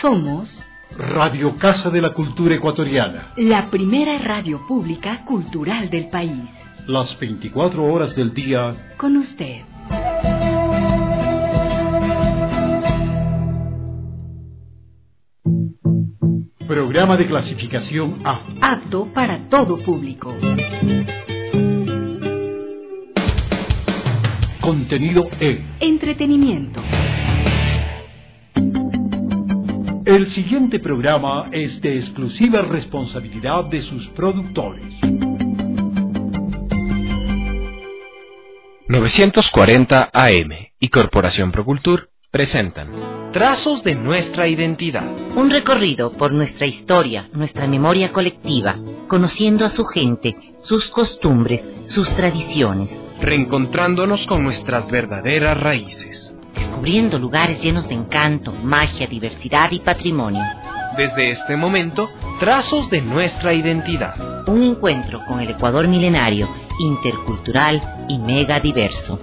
Somos Radio Casa de la Cultura Ecuatoriana, la primera radio pública cultural del país. Las 24 horas del día con usted. Programa de clasificación A. Apto para todo público. Contenido E. Entretenimiento. El siguiente programa es de exclusiva responsabilidad de sus productores. 940 AM y Corporación Procultur presentan Trazos de nuestra identidad. Un recorrido por nuestra historia, nuestra memoria colectiva, conociendo a su gente, sus costumbres, sus tradiciones. Reencontrándonos con nuestras verdaderas raíces. Descubriendo lugares llenos de encanto, magia, diversidad y patrimonio. Desde este momento, Trazos de nuestra identidad. Un encuentro con el Ecuador milenario, intercultural y mega diverso.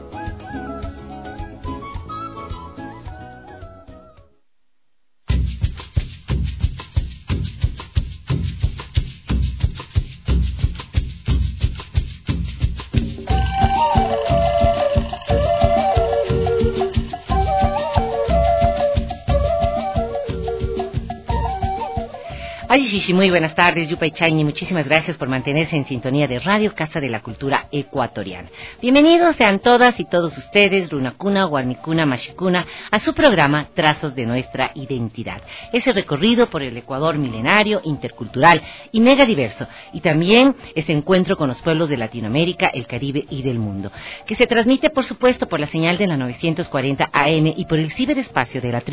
Muy buenas tardes, Yupay Chayni, muchísimas gracias por mantenerse en sintonía de Radio Casa de la Cultura Ecuatoriana. Bienvenidos sean todas y todos ustedes, Runacuna, Guarmicuna, Mashicuna, a su programa Trazos de nuestra identidad. Ese recorrido por el Ecuador milenario, intercultural y mega diverso, y también ese encuentro con los pueblos de Latinoamérica, el Caribe y del mundo, que se transmite por supuesto por la señal de la 940 AM y por el ciberespacio de la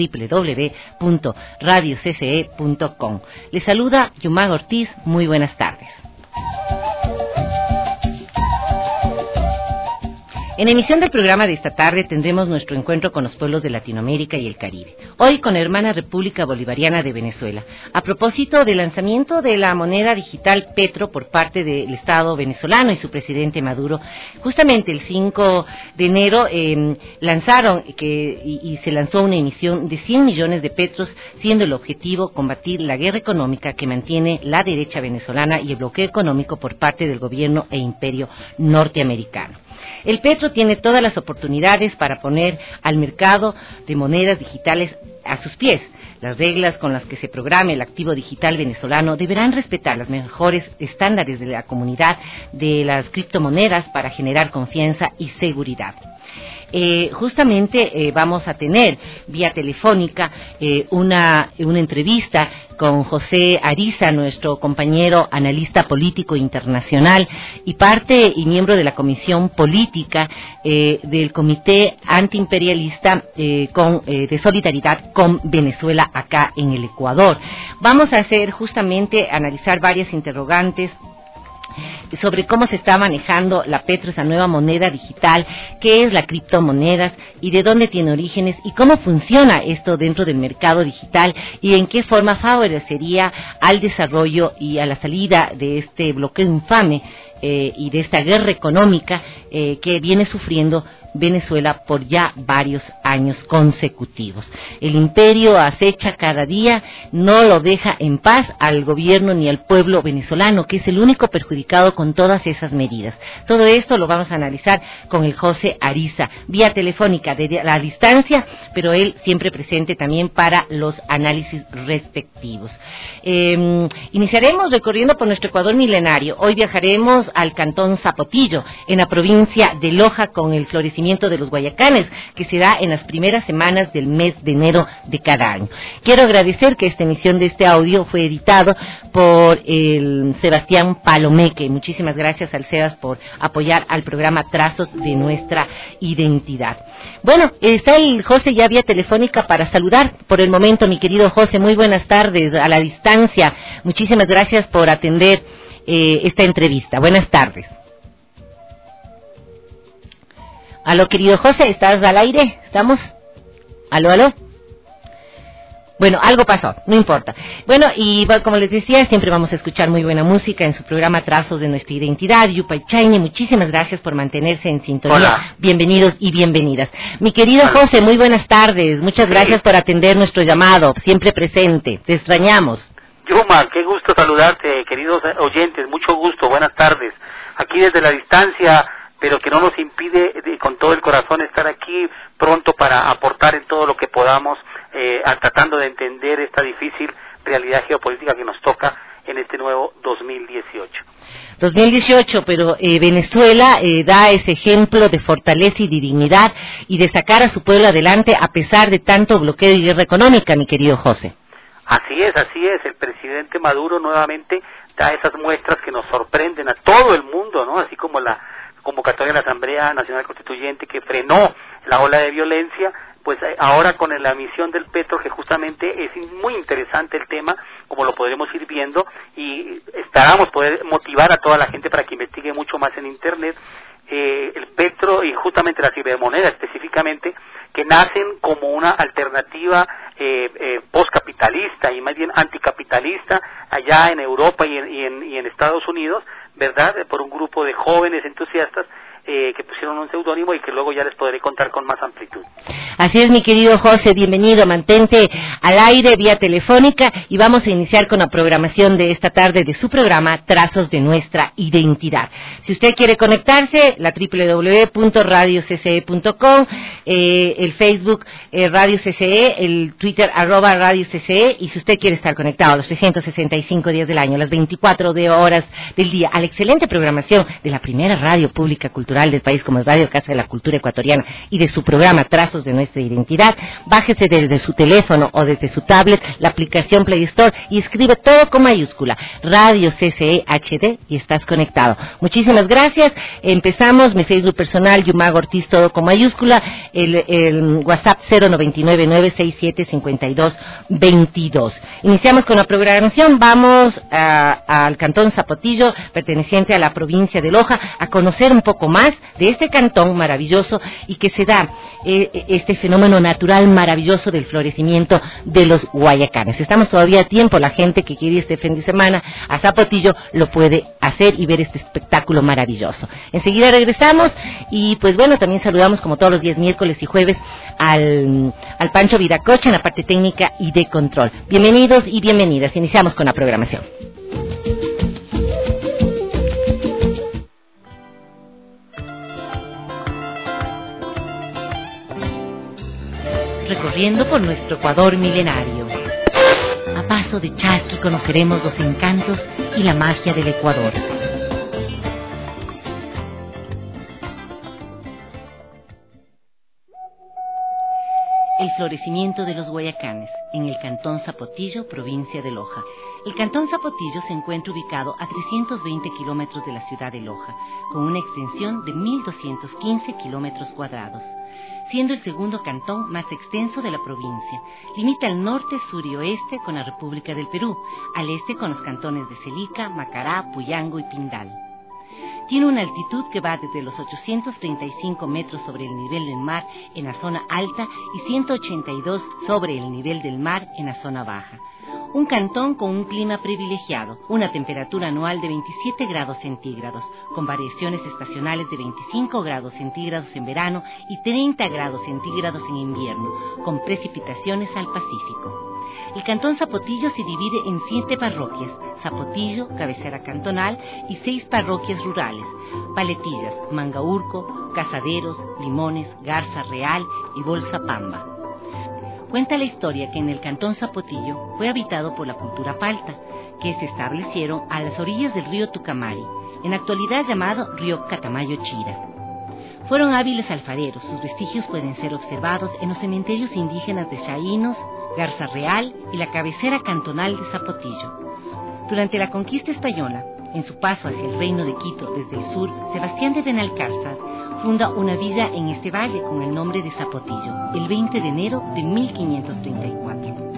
www.radiocce.com. Les saluda Yumag Ortiz, muy buenas tardes. En emisión del programa de esta tarde tendremos nuestro encuentro con los pueblos de Latinoamérica y el Caribe. Hoy con la hermana República Bolivariana de Venezuela, a propósito del lanzamiento de la moneda digital Petro por parte del Estado venezolano y su presidente Maduro. Justamente el 5 de enero lanzaron y se lanzó una emisión de 100 millones de petros, siendo el objetivo combatir la guerra económica que mantiene la derecha venezolana y el bloqueo económico por parte del gobierno e imperio norteamericano. El petro tiene todas las oportunidades para poner al mercado de monedas digitales a sus pies. Las reglas con las que se programe el activo digital venezolano deberán respetar los mejores estándares de la comunidad de las criptomonedas para generar confianza y seguridad. Justamente vamos a tener vía telefónica una entrevista con José Ariza, nuestro compañero analista político internacional y parte y miembro de la Comisión Política del Comité Antiimperialista de Solidaridad con Venezuela acá en el Ecuador. Vamos a analizar varias interrogantes sobre cómo se está manejando la Petro, esa nueva moneda digital, qué es la criptomonedas y de dónde tiene orígenes y cómo funciona esto dentro del mercado digital y en qué forma favorecería al desarrollo y a la salida de este bloqueo infame y de esta guerra económica que viene sufriendo Venezuela por ya varios años consecutivos. El imperio acecha cada día, no lo deja en paz al gobierno ni al pueblo venezolano, que es el único perjudicado con todas esas medidas. Todo esto lo vamos a analizar con el José Ariza, vía telefónica, de la distancia, pero él siempre presente también para los análisis respectivos. Iniciaremos recorriendo por nuestro Ecuador milenario. Hoy viajaremos al cantón Zapotillo, en la provincia de Loja, con el florecimiento de los Guayacanes, que se da en las primeras semanas del mes de enero de cada año. Quiero agradecer que esta emisión de este audio fue editado por el Sebastián Palomeque. Muchísimas gracias al Sebas por apoyar al programa Trazos de nuestra identidad. Bueno, está el José ya vía telefónica para saludar por el momento, mi querido José. Muy buenas tardes a la distancia. Muchísimas gracias por atender esta entrevista. Buenas tardes. Aló, querido José, ¿estás al aire? ¿Estamos? Aló, aló. Bueno, algo pasó, no importa. Bueno, y como les decía, siempre vamos a escuchar muy buena música en su programa Trazos de Nuestra Identidad. Yupay Chayne, muchísimas gracias por mantenerse en sintonía. Hola. Bienvenidos y bienvenidas. Mi querido José, muy buenas tardes. Muchas gracias por atender nuestro llamado, siempre presente. Te extrañamos. Yuma, qué gusto saludarte, queridos oyentes, mucho gusto, buenas tardes. Aquí desde la distancia, pero que no nos impide con todo el corazón estar aquí pronto para aportar en todo lo que podamos, tratando de entender esta difícil realidad geopolítica que nos toca en este nuevo 2018. 2018, pero Venezuela da ese ejemplo de fortaleza y de dignidad y de sacar a su pueblo adelante a pesar de tanto bloqueo y guerra económica, mi querido José. Así es, el presidente Maduro nuevamente da esas muestras que nos sorprenden a todo el mundo, ¿no? Así como la convocatoria de la Asamblea Nacional Constituyente que frenó la ola de violencia, pues ahora con la emisión del petro, que justamente es muy interesante el tema, como lo podremos ir viendo, y esperamos poder motivar a toda la gente para que investigue mucho más en Internet, el petro y justamente la cibermoneda específicamente, que nacen como una alternativa postcapitalista y más bien anticapitalista allá en Europa y en Estados Unidos, ¿verdad? Por un grupo de jóvenes entusiastas que pusieron un seudónimo y que luego ya les podré contar con más amplitud. Así es, mi querido José, bienvenido, mantente al aire vía telefónica y vamos a iniciar con la programación de esta tarde de su programa Trazos de Nuestra Identidad. Si usted quiere conectarse, la www.radiocce.com, el Facebook Radio CCE, el Twitter @Radio CCE, y si usted quiere estar conectado a los 365 días del año, las 24 horas del día, a la excelente programación de la primera radio pública cultural del país, como es Radio Casa de la Cultura Ecuatoriana, y de su programa Trazos de Nuestra Identidad, bájese desde su teléfono o desde su tablet la aplicación Play Store y escribe todo con mayúscula, Radio CCE HD, y estás conectado. Muchísimas gracias. Empezamos, mi Facebook personal, Yumago Ortiz, todo con mayúscula, el WhatsApp 099-967-5222. Iniciamos con la programación, vamos al Cantón Zapotillo, perteneciente a la provincia de Loja, a conocer un poco más de este cantón maravilloso y que se da este fenómeno natural maravilloso del florecimiento de los guayacanes. Estamos todavía a tiempo, la gente que quiere ir este fin de semana a Zapotillo lo puede hacer y ver este espectáculo maravilloso. Enseguida regresamos y pues bueno, también saludamos como todos los días miércoles y jueves al Pancho Viracocha en la parte técnica y de control. Bienvenidos y bienvenidas, iniciamos con la programación. Recorriendo por nuestro Ecuador milenario. A paso de chasqui conoceremos los encantos y la magia del Ecuador. El florecimiento de los guayacanes, en el Cantón Zapotillo, provincia de Loja. El Cantón Zapotillo se encuentra ubicado a 320 kilómetros de la ciudad de Loja, con una extensión de 1.215 kilómetros cuadrados, siendo el segundo cantón más extenso de la provincia. Limita al norte, sur y oeste con la República del Perú, al este con los cantones de Celica, Macará, Puyango y Pindal. Tiene una altitud que va desde los 835 metros sobre el nivel del mar en la zona alta y 182 sobre el nivel del mar en la zona baja. Un cantón con un clima privilegiado, una temperatura anual de 27 grados centígrados, con variaciones estacionales de 25 grados centígrados en verano y 30 grados centígrados en invierno, con precipitaciones al Pacífico. El Cantón Zapotillo se divide en 7 parroquias: Zapotillo, cabecera cantonal, y 6 parroquias rurales: Paletillas, Mangaurco, Casaderos, Limones, Garza Real y Bolsa Pamba. Cuenta la historia que en el Cantón Zapotillo fue habitado por la cultura palta, que se establecieron a las orillas del río Tucamari, en la actualidad llamado río Catamayo-Chira. Fueron hábiles alfareros, sus vestigios pueden ser observados en los cementerios indígenas de Chainos, Garza Real y la cabecera cantonal de Zapotillo. Durante la conquista española, en su paso hacia el reino de Quito desde el sur, Sebastián de Benalcázar funda una villa en este valle con el nombre de Zapotillo, el 20 de enero de 1534.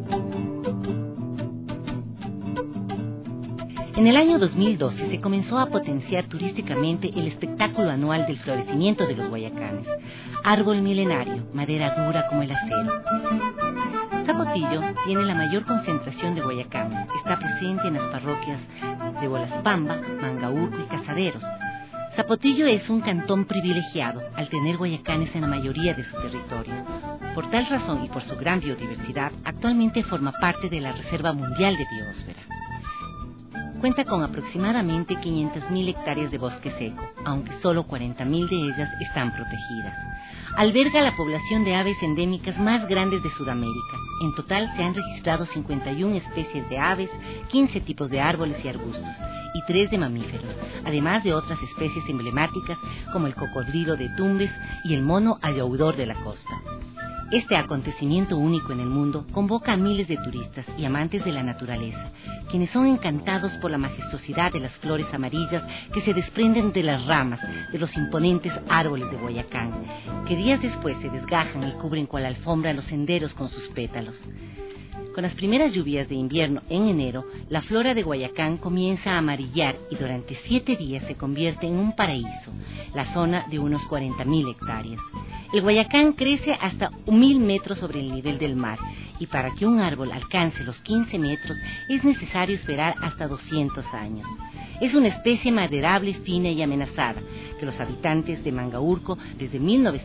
En el año 2012 se comenzó a potenciar turísticamente el espectáculo anual del florecimiento de los guayacanes. Árbol milenario, madera dura como el acero. Zapotillo Zapotillo tiene la mayor concentración de Guayacán. Está presente en las parroquias de Bolaspamba, Mangaurco y Casaderos. Zapotillo es un cantón privilegiado al tener guayacanes en la mayoría de su territorio. Por tal razón y por su gran biodiversidad, actualmente forma parte de la Reserva Mundial de Biosfera. Cuenta con aproximadamente 500.000 hectáreas de bosque seco, aunque solo 40.000 de ellas están protegidas. Alberga la población de aves endémicas más grandes de Sudamérica. En total se han registrado 51 especies de aves, 15 tipos de árboles y arbustos, y 3 de mamíferos, además de otras especies emblemáticas como el cocodrilo de Tumbes y el mono ayaudor de la costa. Este acontecimiento único en el mundo convoca a miles de turistas y amantes de la naturaleza, quienes son encantados por la majestuosidad de las flores amarillas que se desprenden de las ramas de los imponentes árboles de Guayacán, que días después se desgajan y cubren cual alfombra los senderos con sus pétalos. Con las primeras lluvias de invierno en enero, la flora de Guayacán comienza a amarillar y durante 7 días se convierte en un paraíso, la zona de unos 40.000 hectáreas. El Guayacán crece hasta 1.000 metros sobre el nivel del mar, y para que un árbol alcance los 15 metros es necesario esperar hasta 200 años. Es una especie maderable, fina y amenazada, que los habitantes de Mangaurco desde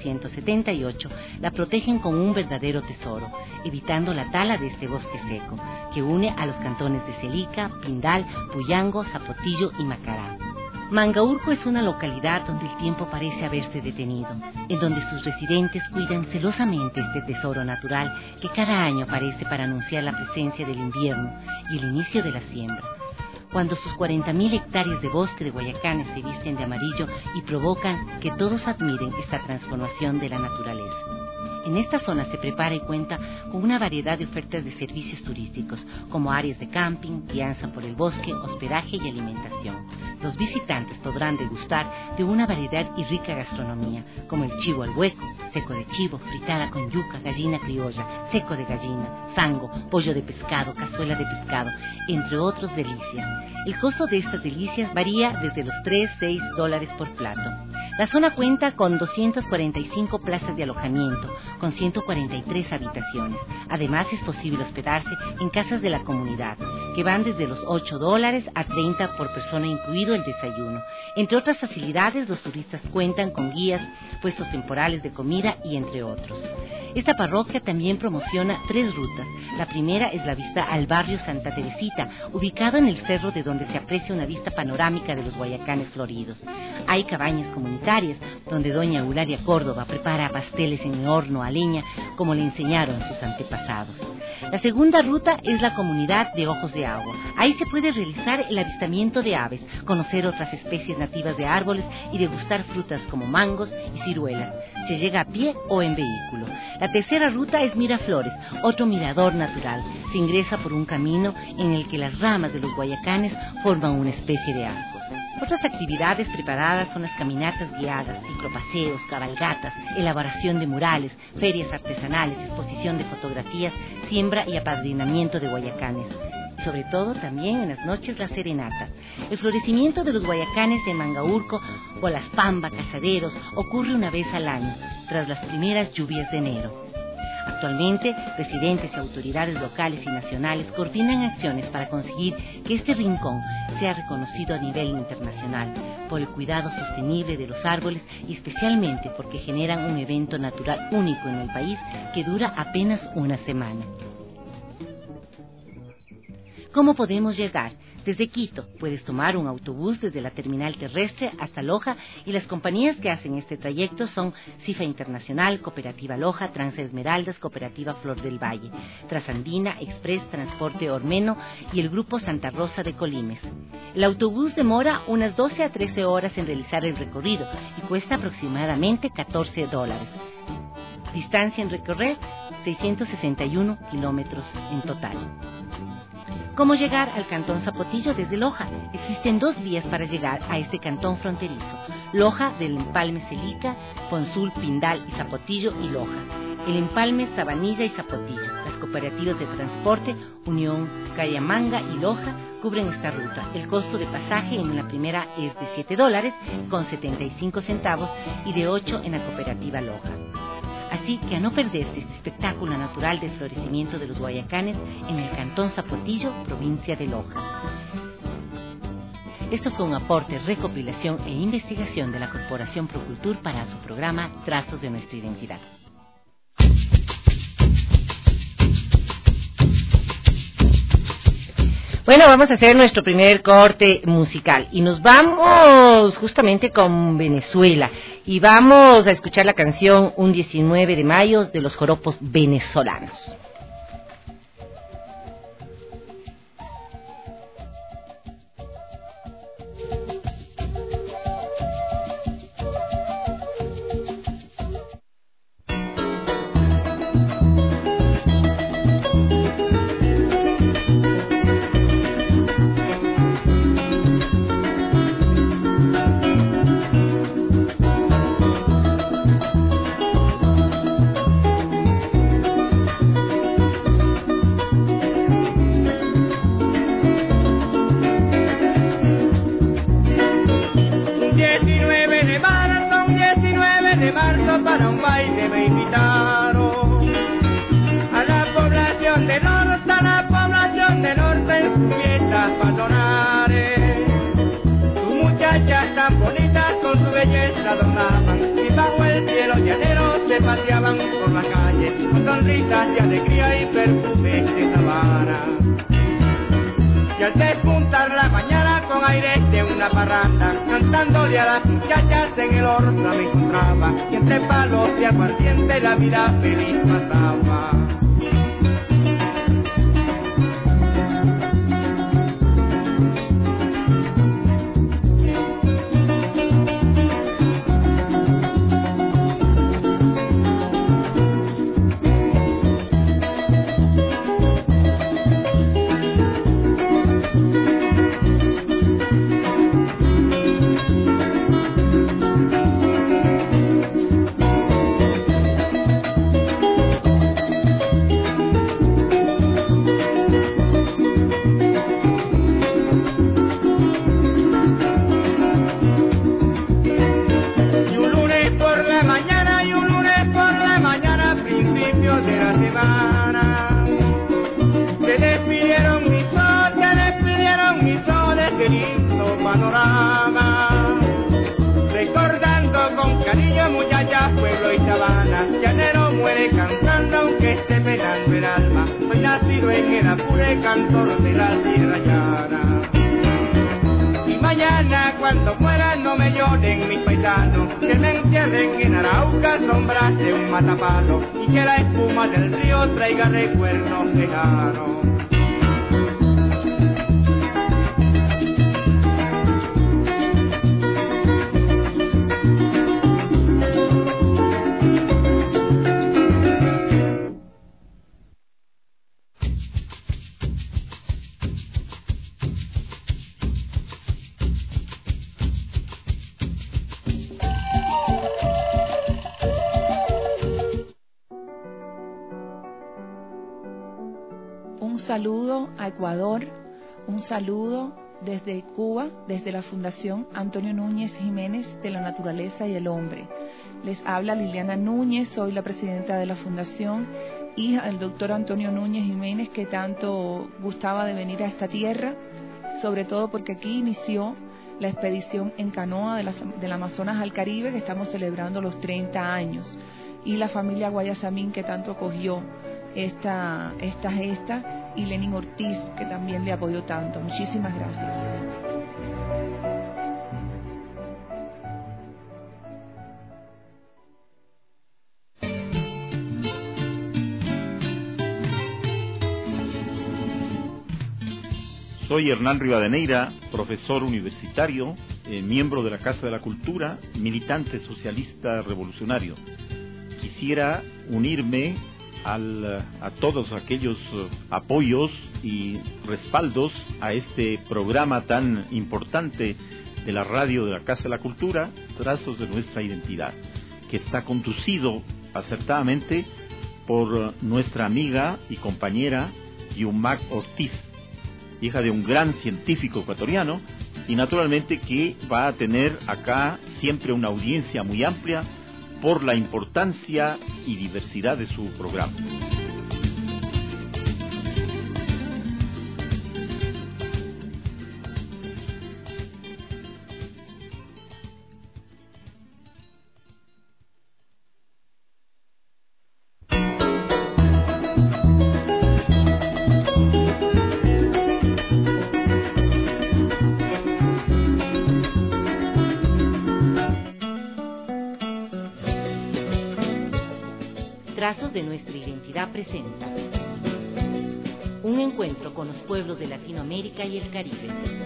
1978 la protegen como un verdadero tesoro, evitando la tala de este bosque seco, que une a los cantones de Celica, Pindal, Puyango, Zapotillo y Macará. Mangaurco es una localidad donde el tiempo parece haberse detenido, en donde sus residentes cuidan celosamente este tesoro natural que cada año aparece para anunciar la presencia del invierno y el inicio de la siembra. Cuando sus 40.000 hectáreas de bosque de Guayacanes se visten de amarillo y provocan que todos admiren esta transformación de la naturaleza. En esta zona se prepara y cuenta con una variedad de ofertas de servicios turísticos, como áreas de camping, guianza por el bosque, hospedaje y alimentación. Los visitantes podrán degustar de una variedad y rica gastronomía, como el chivo al hueco, seco de chivo, fritada con yuca, gallina criolla, seco de gallina, sango, pollo de pescado, cazuela de pescado, entre otros delicias. El costo de estas delicias varía desde los $3-6 por plato. La zona cuenta con 245 plazas de alojamiento, con 143 habitaciones. Además, es posible hospedarse en casas de la comunidad, que van desde los $8 a $30 por persona, incluido el desayuno. Entre otras facilidades, los turistas cuentan con guías, puestos temporales de comida y entre otros. Esta parroquia también promociona 3 rutas. La primera es la vista al barrio Santa Teresita, ubicado en el cerro de donde se aprecia una vista panorámica de los Guayacanes floridos. Hay cabañas comunitarias, donde doña Eulalia Córdoba prepara pasteles en horno a leña, como le enseñaron sus antepasados. La segunda ruta es la comunidad de Ojos de Agua. Ahí se puede realizar el avistamiento de aves, conocer otras especies nativas de árboles y degustar frutas como mangos y ciruelas. Se llega a pie o en vehículo. La tercera ruta es Miraflores, otro mirador natural. Se ingresa por un camino en el que las ramas de los guayacanes forman una especie de arcos. Otras actividades preparadas son las caminatas guiadas, ciclopaseos, cabalgatas, elaboración de murales, ferias artesanales, exposición de fotografías, siembra y apadrinamiento de guayacanes. Y sobre todo también en las noches la serenata. El florecimiento de los guayacanes en Mangaurco, Bolaspamba, Casaderos, ocurre una vez al año, tras las primeras lluvias de enero. Actualmente, residentes y autoridades locales y nacionales coordinan acciones para conseguir que este rincón sea reconocido a nivel internacional por el cuidado sostenible de los árboles y especialmente porque generan un evento natural único en el país que dura apenas una semana. ¿Cómo podemos llegar? Desde Quito puedes tomar un autobús desde la terminal terrestre hasta Loja y las compañías que hacen este trayecto son Cifa Internacional, Cooperativa Loja, Transesmeraldas, Cooperativa Flor del Valle, Trasandina, Express, Transporte Ormeno y el Grupo Santa Rosa de Colimes. El autobús demora unas 12 a 13 horas en realizar el recorrido y cuesta aproximadamente $14. Distancia en recorrer, 661 kilómetros en total. ¿Cómo llegar al cantón Zapotillo desde Loja? Existen 2 vías para llegar a este cantón fronterizo. Loja del empalme Celica, Ponsul, Pindal y Zapotillo y Loja. El empalme Sabanilla y Zapotillo. Las cooperativas de transporte Unión, Cayamanga y Loja cubren esta ruta. El costo de pasaje en la primera es de $7 con 75 centavos y de 8 en la cooperativa Loja. Así que a no perderse este espectáculo natural del florecimiento de los guayacanes en el cantón Zapotillo, provincia de Loja. Esto fue un aporte, recopilación e investigación de la Corporación Procultur para su programa Trazos de Nuestra Identidad. Bueno, vamos a hacer nuestro primer corte musical y nos vamos justamente con Venezuela y vamos a escuchar la canción Un 19 de mayo de los joropos venezolanos. Cantándole a las muchachas en el horno me encontraba y entre palos de aguardiente la vida feliz pasaba. Cantor de la tierra llana. Y mañana cuando muera no me lloren mis paisanos, que me entierren en Arauca sombras de un matapalo y que la espuma del río traiga recuerdos lejanos. Un saludo a Ecuador, un saludo desde Cuba, desde la Fundación Antonio Núñez Jiménez de la Naturaleza y el Hombre. Les habla Liliana Núñez, soy la presidenta de la Fundación, hija del doctor Antonio Núñez Jiménez, que tanto gustaba de venir a esta tierra, sobre todo porque aquí inició la expedición en canoa del Amazonas al Caribe, que estamos celebrando los 30 años, y la familia Guayasamín, que tanto acogió esta gesta, y Lenín Ortiz, que también le apoyó tanto. Muchísimas gracias. Soy Hernán Rivadeneira, profesor universitario, miembro de la Casa de la Cultura, militante socialista revolucionario. Quisiera unirme a todos aquellos apoyos y respaldos a este programa tan importante de la radio de la Casa de la Cultura, Trazos de Nuestra Identidad, que está conducido acertadamente por nuestra amiga y compañera Yumac Ortiz, hija de un gran científico ecuatoriano, y naturalmente que va a tener acá siempre una audiencia muy amplia por la importancia y diversidad de su programa. Trazos de nuestra identidad presenta un encuentro con los pueblos de Latinoamérica y el Caribe.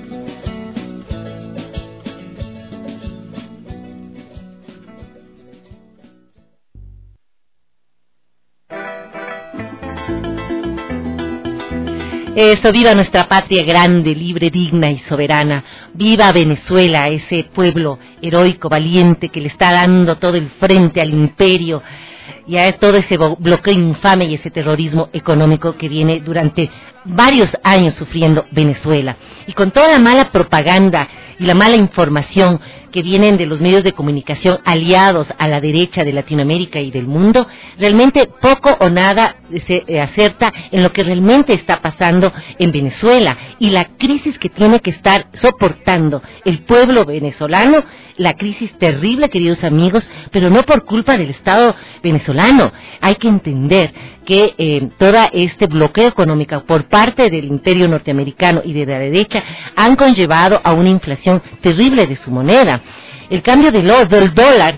Eso, viva nuestra patria grande, libre, digna y soberana. Viva Venezuela, ese pueblo heroico, valiente, que le está dando todo el frente al imperio y a todo ese bloqueo infame y ese terrorismo económico que viene durante varios años sufriendo Venezuela. Y con toda la mala propaganda y la mala información que vienen de los medios de comunicación aliados a la derecha de Latinoamérica y del mundo, realmente poco o nada se acerta en lo que realmente está pasando en Venezuela y la crisis que tiene que estar soportando el pueblo venezolano, la crisis terrible, queridos amigos, pero no por culpa del Estado venezolano. Hay que entender que todo este bloqueo económico por parte del imperio norteamericano y de la derecha han conllevado a una inflación terrible de su moneda. El cambio del dólar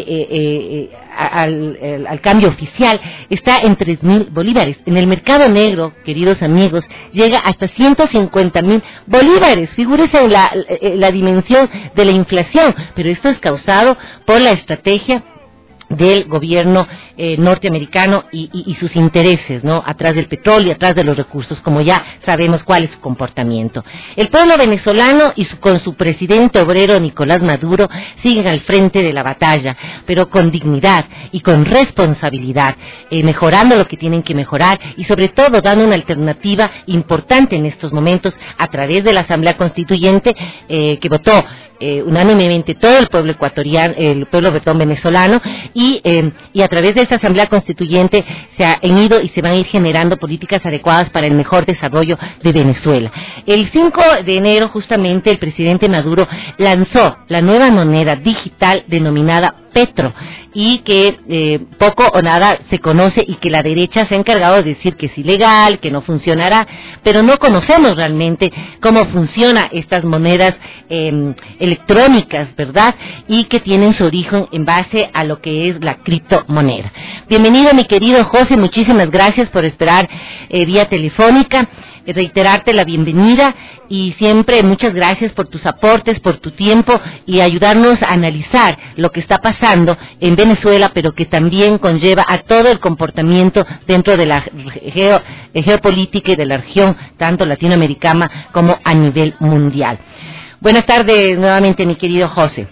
al cambio oficial está en 3.000 bolívares. En el mercado negro, queridos amigos, llega hasta 150.000 bolívares. Figúrese en la dimensión de la inflación, pero esto es causado por la estrategia del gobierno norteamericano y sus intereses, ¿no? Atrás del petróleo, atrás de los recursos, como ya sabemos cuál es su comportamiento. El pueblo venezolano con su presidente obrero Nicolás Maduro siguen al frente de la batalla, pero con dignidad y con responsabilidad, mejorando lo que tienen que mejorar y sobre todo dando una alternativa importante en estos momentos a través de la Asamblea Constituyente que votó unánimemente todo el pueblo ecuatoriano, el pueblo venezolano, y a través de esta Asamblea Constituyente se han ido y se van a ir generando políticas adecuadas para el mejor desarrollo de Venezuela. El 5 de enero justamente el presidente Maduro lanzó la nueva moneda digital denominada Petro, y que poco o nada se conoce y que la derecha se ha encargado de decir que es ilegal, que no funcionará, pero no conocemos realmente cómo funcionan estas monedas electrónicas, ¿verdad? Y que tienen su origen en base a lo que es la criptomoneda. Bienvenido, mi querido José, muchísimas gracias por esperar vía telefónica. Reiterarte la bienvenida y siempre muchas gracias por tus aportes, por tu tiempo y ayudarnos a analizar lo que está pasando en Venezuela, pero que también conlleva a todo el comportamiento dentro de la geopolítica y de la región, tanto latinoamericana como a nivel mundial. Buenas tardes nuevamente, mi querido José.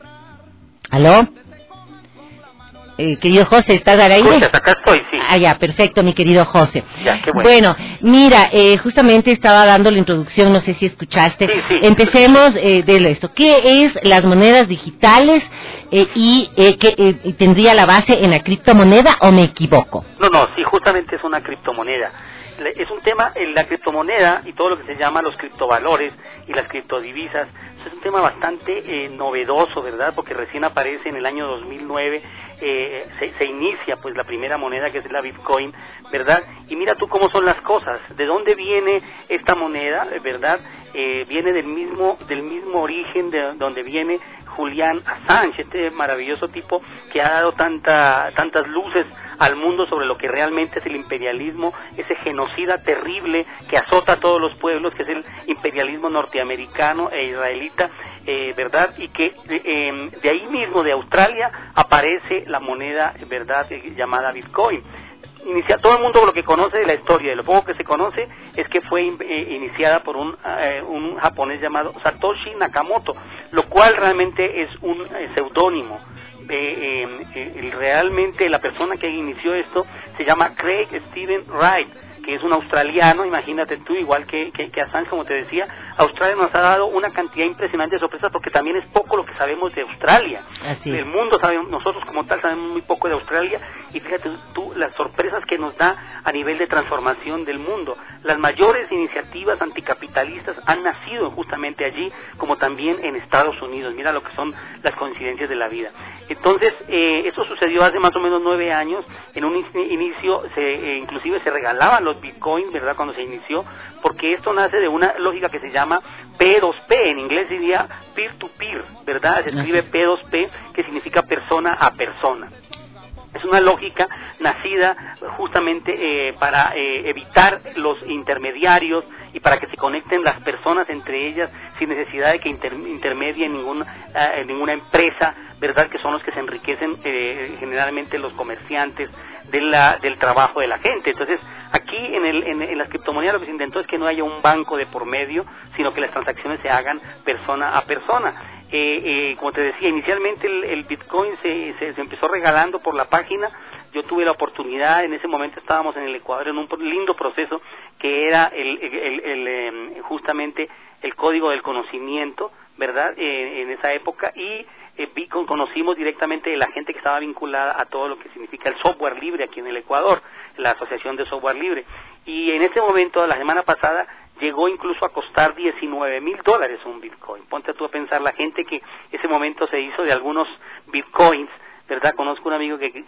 ¿Aló? Querido José, ¿estás al aire? Escuchas, acá estoy, sí. Ah, ya, perfecto, mi querido José. Ya, qué bueno. Bueno, mira, justamente estaba dando la introducción, no sé si escuchaste. Sí. Empecemos de esto. ¿Qué es las monedas digitales que tendría la base en la criptomoneda o me equivoco? No, sí, justamente es una criptomoneda. Es un tema, la criptomoneda y todo lo que se llama los criptovalores y las criptodivisas, es un tema bastante novedoso, ¿verdad? Porque recién aparece en el año 2009, se inicia pues la primera moneda que es la Bitcoin, ¿verdad? Y mira tú cómo son las cosas, ¿de dónde viene esta moneda, verdad? Viene del mismo origen de donde viene Julian Assange, este maravilloso tipo que ha dado tantas luces al mundo sobre lo que realmente es el imperialismo, ese genocida terrible que azota a todos los pueblos, que es el imperialismo norteamericano e israelita, ¿verdad? Y que de ahí mismo, de Australia, aparece la moneda, ¿verdad?, llamada Bitcoin. Todo el mundo lo que conoce de la historia, de lo poco que se conoce, es que fue iniciada por un japonés llamado Satoshi Nakamoto, lo cual realmente es un seudónimo. Realmente la persona que inició esto se llama Craig Steven Wright, que es un australiano, imagínate tú, igual que Assange, como te decía. Australia nos ha dado una cantidad impresionante de sorpresas, porque también es poco lo que sabemos de Australia. El mundo sabemos, nosotros como tal sabemos muy poco de Australia, y fíjate tú las sorpresas que nos da a nivel de transformación del mundo. Las mayores iniciativas anticapitalistas han nacido justamente allí, como también en Estados Unidos. Mira lo que son las coincidencias de la vida. Entonces, eso sucedió hace más o menos 9 años. En un inicio, inclusive se regalaban los bitcoins, ¿verdad?, cuando se inició, porque esto nace de una lógica que se llama P2P, en inglés diría peer-to-peer, ¿verdad? Se escribe P2P, que significa persona a persona. Es una lógica nacida justamente para evitar los intermediarios y para que se conecten las personas entre ellas sin necesidad de que intermedie ninguna empresa, ¿verdad?, que son los que se enriquecen generalmente los comerciantes del trabajo de la gente. Entonces, aquí en las criptomonedas lo que se intentó es que no haya un banco de por medio, sino que las transacciones se hagan persona a persona. Como te decía, inicialmente el Bitcoin se empezó regalando por la página. Yo tuve la oportunidad, en ese momento estábamos en el Ecuador en un lindo proceso que era justamente el código del conocimiento, ¿verdad?, en esa época, y conocimos directamente de la gente que estaba vinculada a todo lo que significa el software libre aquí en el Ecuador, la Asociación de Software Libre. Y en ese momento, la semana pasada, llegó incluso a costar $19,000 un Bitcoin. Ponte tú a pensar, la gente que ese momento se hizo de algunos Bitcoins, ¿verdad? Conozco un amigo que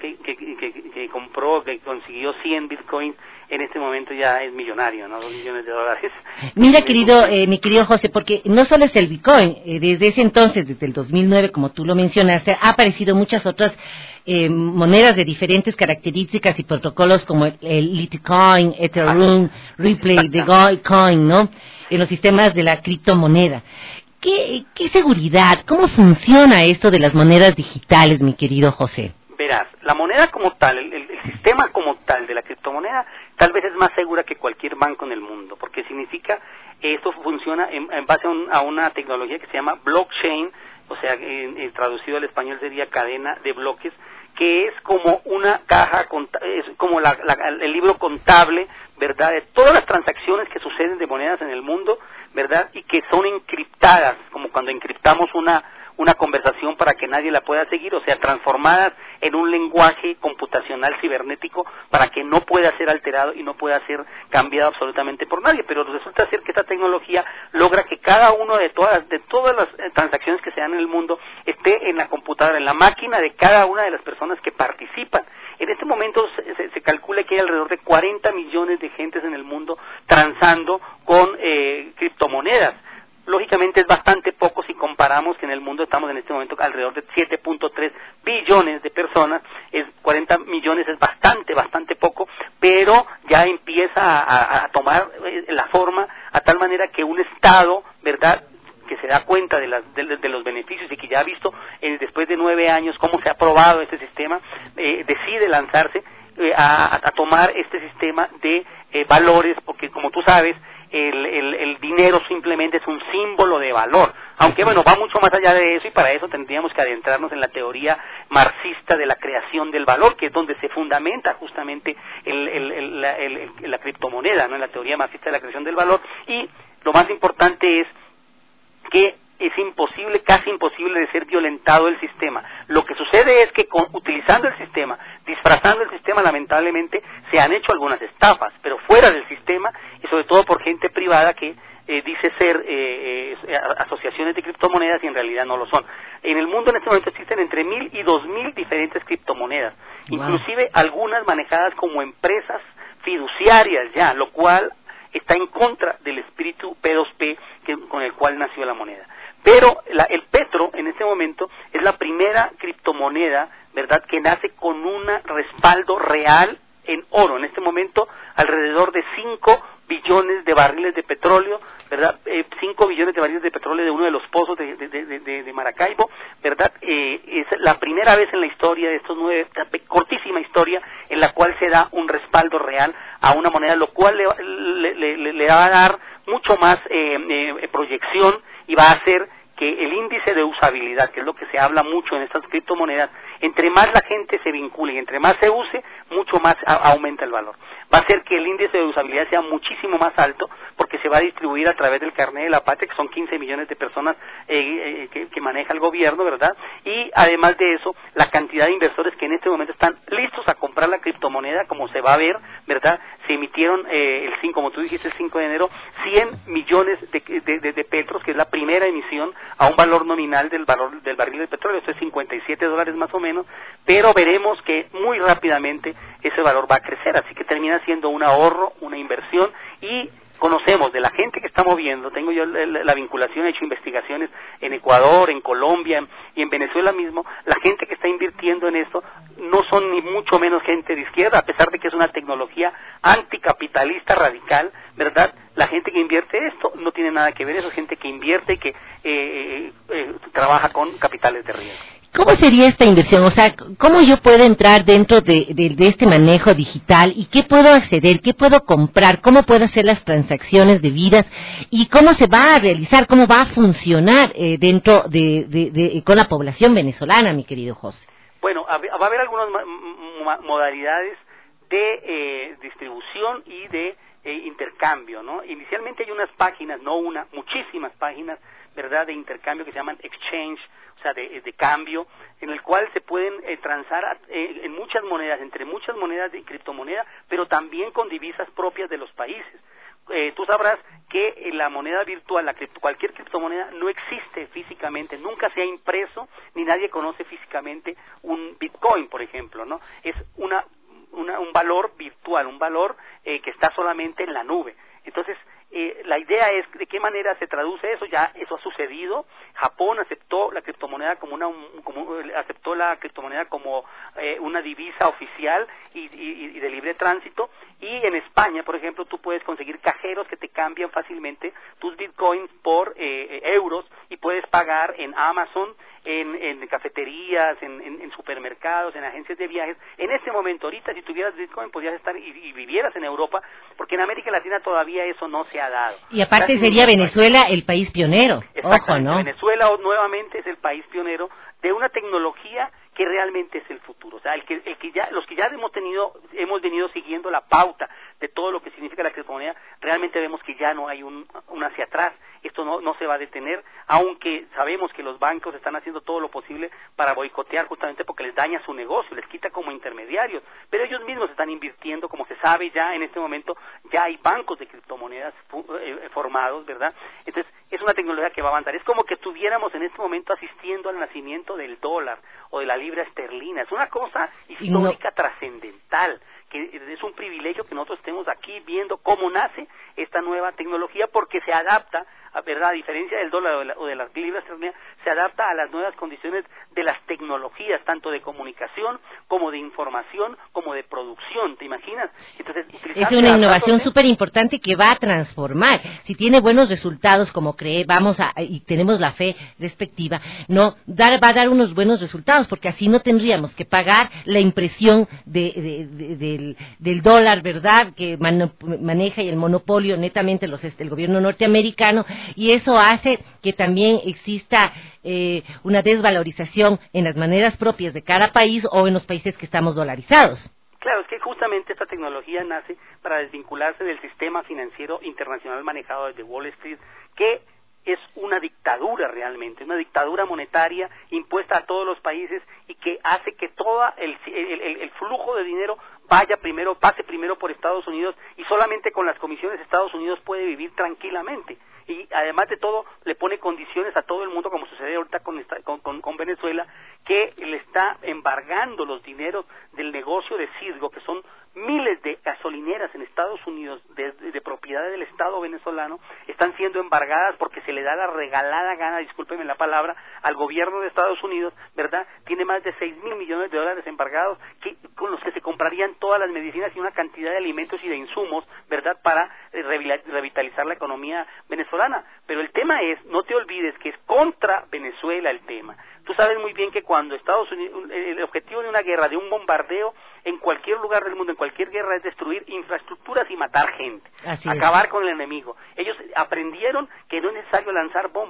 consiguió 100 Bitcoins, en este momento ya es millonario, ¿no? $2 millones. Mira, mi querido José, porque no solo es el Bitcoin, desde ese entonces, desde el 2009, como tú lo mencionaste, ha aparecido muchas otras monedas de diferentes características y protocolos, como el Litecoin, Ethereum, Ripple, Dogecoin, ¿no?, en los sistemas de la criptomoneda. ¿Qué seguridad? ¿Cómo funciona esto de las monedas digitales, mi querido José? Verás, la moneda como tal, el sistema como tal de la criptomoneda, tal vez es más segura que cualquier banco en el mundo, porque significa, esto funciona en base a una tecnología que se llama blockchain, o sea, traducido al español sería cadena de bloques, que es como una caja, es como el libro contable, ¿verdad?, de todas las transacciones que suceden de monedas en el mundo, ¿verdad?, y que son encriptadas, como cuando encriptamos una conversación para que nadie la pueda seguir, o sea, transformadas en un lenguaje computacional cibernético para que no pueda ser alterado y no pueda ser cambiado absolutamente por nadie. Pero resulta ser que esta tecnología logra que cada uno de todas las transacciones que se dan en el mundo esté en la computadora, en la máquina de cada una de las personas que participan. En este momento se calcula que hay alrededor de 40 millones de gentes en el mundo transando con criptomonedas. Lógicamente es bastante poco si comparamos que en el mundo estamos en este momento alrededor de 7.3 billones de personas. 40 millones es bastante poco, pero ya empieza a tomar la forma a tal manera que un Estado, ¿verdad?, que se da cuenta de los beneficios y que ya ha visto después de 9 años cómo se ha probado este sistema, decide lanzarse a tomar este sistema de valores, porque como tú sabes, el dinero simplemente es un símbolo de valor, aunque bueno, va mucho más allá de eso, y para eso tendríamos que adentrarnos en la teoría marxista de la creación del valor, que es donde se fundamenta justamente la criptomoneda, ¿no?, en la teoría marxista de la creación del valor. Y lo más importante es que es casi imposible de ser violentado el sistema. Lo que sucede es que utilizando el sistema, disfrazando el sistema, lamentablemente se han hecho algunas estafas, pero fuera del sistema, y sobre todo por gente privada que dice ser asociaciones de criptomonedas y en realidad no lo son. En el mundo en este momento existen entre 1,000 y 2,000 diferentes criptomonedas, inclusive algunas manejadas como empresas fiduciarias ya, lo cual está en contra del espíritu P2P con el cual nació la moneda. Pero el Petro en este momento es la primera criptomoneda, ¿verdad?, que nace con un respaldo real en oro. En este momento alrededor de 5 billones de barriles de petróleo, ¿verdad? 5 billones de barriles de petróleo de uno de los pozos de Maracaibo, ¿verdad? Es la primera vez en la historia de estos cortísima historia, en la cual se da un respaldo real a una moneda, lo cual le va a dar mucho más proyección y va a hacer que el índice de usabilidad, que es lo que se habla mucho en estas criptomonedas, entre más la gente se vincule y entre más se use, mucho más aumenta el valor. Va a hacer que el índice de usabilidad sea muchísimo más alto, porque se va a distribuir a través del carnet de la patria, que son 15 millones de personas que maneja el gobierno, ¿verdad? Y además de eso, la cantidad de inversores que en este momento están listos a comprar la criptomoneda, como se va a ver, ¿verdad? Se emitieron como tú dijiste, el 5 de enero, 100 millones de petros, que es la primera emisión a un valor nominal del barril de petróleo, esto es $57 más o menos, pero veremos que muy rápidamente ese valor va a crecer, así que termina siendo un ahorro, una inversión, y conocemos de la gente que está moviendo, tengo yo la vinculación, he hecho investigaciones en Ecuador, en Colombia y en Venezuela mismo, la gente que está invirtiendo en esto no son ni mucho menos gente de izquierda, a pesar de que es una tecnología anticapitalista radical, ¿verdad? La gente que invierte esto no tiene nada que ver, eso es gente que invierte y que trabaja con capitales de riesgo. ¿Cómo sería esta inversión? O sea, ¿cómo yo puedo entrar dentro de este manejo digital? ¿Y qué puedo acceder? ¿Qué puedo comprar? ¿Cómo puedo hacer las transacciones debidas? ¿Y cómo se va a realizar? ¿Cómo va a funcionar dentro con la población venezolana, mi querido José? Bueno, va a haber algunas modalidades de distribución y de intercambio, ¿no? Inicialmente hay unas páginas, no una, muchísimas páginas, ¿verdad?, de intercambio que se llaman exchange, o sea, de cambio, en el cual se pueden transar en muchas monedas, entre muchas monedas de criptomoneda, pero también con divisas propias de los países. Tú sabrás que la moneda virtual, cualquier criptomoneda no existe físicamente, nunca se ha impreso, ni nadie conoce físicamente un Bitcoin, por ejemplo, ¿no? Es un valor virtual, un valor que está solamente en la nube. Entonces, la idea es de qué manera se traduce eso. Ya eso ha sucedido. Japón aceptó la criptomoneda como una divisa oficial y de libre tránsito. Y en España, por ejemplo, tú puedes conseguir cajeros que te cambian fácilmente tus bitcoins por euros, y puedes pagar en Amazon, en cafeterías, en supermercados, en agencias de viajes. En este momento, ahorita, si tuvieras Bitcoin, podrías estar y vivieras en Europa, porque en América Latina todavía eso no se ha dado. Y aparte sería Venezuela el país pionero. Ojo, ¿no? Venezuela nuevamente es el país pionero de una tecnología que realmente es el futuro. O sea, los que ya hemos venido siguiendo la pauta de todo lo que significa la criptomoneda, realmente vemos que ya no hay un hacia atrás. Esto no se va a detener, aunque sabemos que los bancos están haciendo todo lo posible para boicotear, justamente porque les daña su negocio, les quita como intermediarios, pero ellos mismos están invirtiendo, como se sabe ya en este momento, ya hay bancos de criptomonedas formados, ¿verdad? Entonces, es una tecnología que va a avanzar. Es como que estuviéramos en este momento asistiendo al nacimiento del dólar o de la libra esterlina. Es una cosa histórica trascendental, que es un privilegio que nosotros estemos aquí viendo cómo nace esta nueva tecnología, porque se adapta, ¿verdad?, a diferencia del dólar o de las libras esterlinas, se adapta a las nuevas condiciones de las tecnologías, tanto de comunicación como de información, como de producción. ¿Te imaginas? Entonces, es una innovación súper importante que va a transformar. Si tiene buenos resultados, como y tenemos la fe respectiva, va a dar unos buenos resultados, porque así no tendríamos que pagar la impresión del dólar, ¿verdad?, que maneja, y el monopolio netamente el gobierno norteamericano, y eso hace que también exista una desvalorización en las monedas propias de cada país o en los países que estamos dolarizados. Claro, es que justamente esta tecnología nace para desvincularse del sistema financiero internacional manejado desde Wall Street, que es una dictadura realmente, una dictadura monetaria impuesta a todos los países, y que hace que todo el flujo de dinero pase primero por Estados Unidos, y solamente con las comisiones Estados Unidos puede vivir tranquilamente. Y además de todo, le pone condiciones a todo el mundo, como sucede ahorita con Venezuela, que le está embargando los dineros del negocio de Cisgo, que son miles de gasolineras en Estados Unidos de propiedad del Estado venezolano, están siendo embargadas porque se le da la regalada gana, discúlpenme la palabra, al gobierno de Estados Unidos, ¿verdad? Tiene más de 6,000 millones de dólares embargados, con los que se comprarían todas las medicinas y una cantidad de alimentos y de insumos, ¿verdad?, para revitalizar la economía venezolana. Pero el tema es, no te olvides que es contra Venezuela el tema. Tú sabes muy bien que cuando Estados Unidos, el objetivo de una guerra, de un bombardeo, en cualquier lugar del mundo, en cualquier guerra, es destruir infraestructuras y matar gente, acabar con el enemigo. Ellos aprendieron que no es necesario lanzar bombas,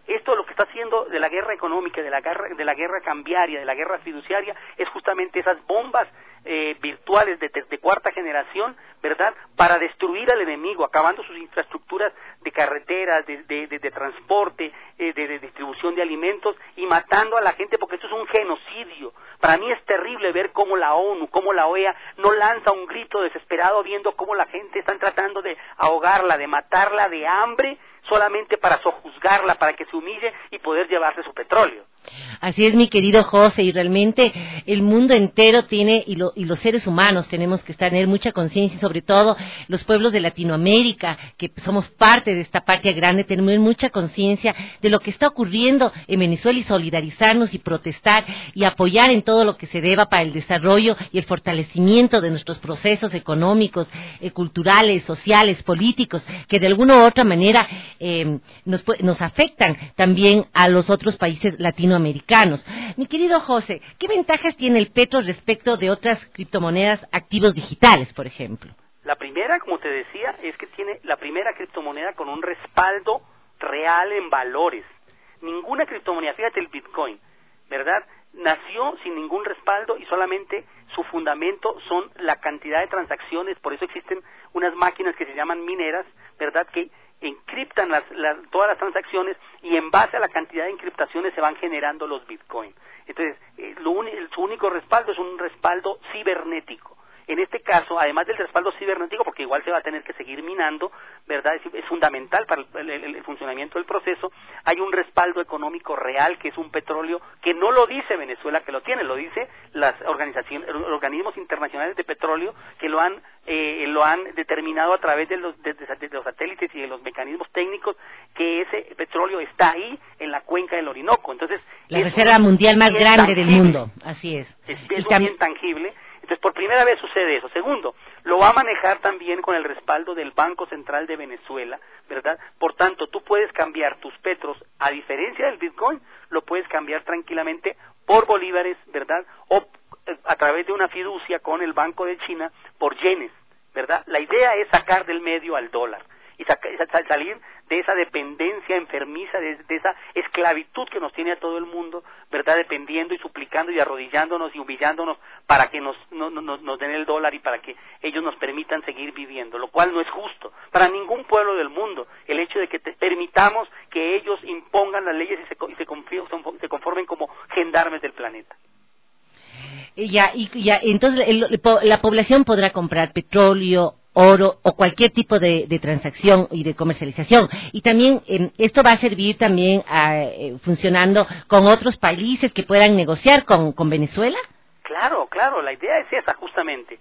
esto lo que está haciendo de la guerra económica, de la guerra cambiaria, de la guerra fiduciaria, es justamente esas bombas virtuales de cuarta generación, ¿verdad?, para destruir al enemigo, acabando sus infraestructuras de carreteras, de transporte, de distribución de alimentos, y matando a la gente, porque esto es un genocidio. Para mí es terrible ver cómo la ONU, cómo la OEA no lanza un grito desesperado viendo cómo la gente están tratando de ahogarla, de matarla de hambre, solamente para sojuzgarla, para que se humille y poder llevarse su petróleo. Así es, mi querido José, y realmente el mundo entero tiene, y los seres humanos tenemos que tener mucha conciencia, y sobre todo los pueblos de Latinoamérica, que somos parte de esta patria grande, tenemos mucha conciencia de lo que está ocurriendo en Venezuela, y solidarizarnos y protestar y apoyar en todo lo que se deba para el desarrollo y el fortalecimiento de nuestros procesos económicos, culturales, sociales, políticos, que de alguna u otra manera nos afectan también a los otros países latinoamericanos. Mi querido José, ¿qué ventajas tiene el petro respecto de otras criptomonedas, activos digitales, por ejemplo? La primera, como te decía, es que tiene la primera criptomoneda con un respaldo real en valores. Ninguna criptomoneda, fíjate el Bitcoin, ¿verdad?, nació sin ningún respaldo y solamente su fundamento son la cantidad de transacciones. Por eso existen unas máquinas que se llaman mineras, ¿verdad?, que encriptan todas las transacciones, y en base a la cantidad de encriptaciones se van generando los bitcoins. Entonces, su único respaldo es un respaldo cibernético. En este caso, además del respaldo cibernético, porque igual se va a tener que seguir minando, ¿verdad?, es fundamental para el funcionamiento del proceso, hay un respaldo económico real, que es un petróleo que no lo dice Venezuela que lo tiene, lo dice los organismos internacionales de petróleo, que lo han determinado a través de los satélites y de los mecanismos técnicos, que ese petróleo está ahí en la cuenca del Orinoco. Entonces, la reserva mundial más grande del mundo, así es. Es un bien tangible. Entonces, por primera vez sucede eso. Segundo, lo va a manejar también con el respaldo del Banco Central de Venezuela, ¿verdad? Por tanto, tú puedes cambiar tus petros, a diferencia del Bitcoin, lo puedes cambiar tranquilamente por bolívares, ¿verdad?, o a través de una fiducia con el Banco de China por yenes, ¿verdad? La idea es sacar del medio al dólar y salir de esa dependencia enfermiza, de esa esclavitud que nos tiene a todo el mundo, ¿verdad?, dependiendo y suplicando y arrodillándonos y humillándonos para que nos den el dólar y para que ellos nos permitan seguir viviendo, lo cual no es justo para ningún pueblo del mundo, el hecho de que permitamos que ellos impongan las leyes y se conformen como gendarmes del planeta. Entonces la población podrá comprar petróleo, oro o cualquier tipo de transacción y de comercialización, y también esto va a servir también funcionando con otros países que puedan negociar con Venezuela. Claro, la idea es esa justamente.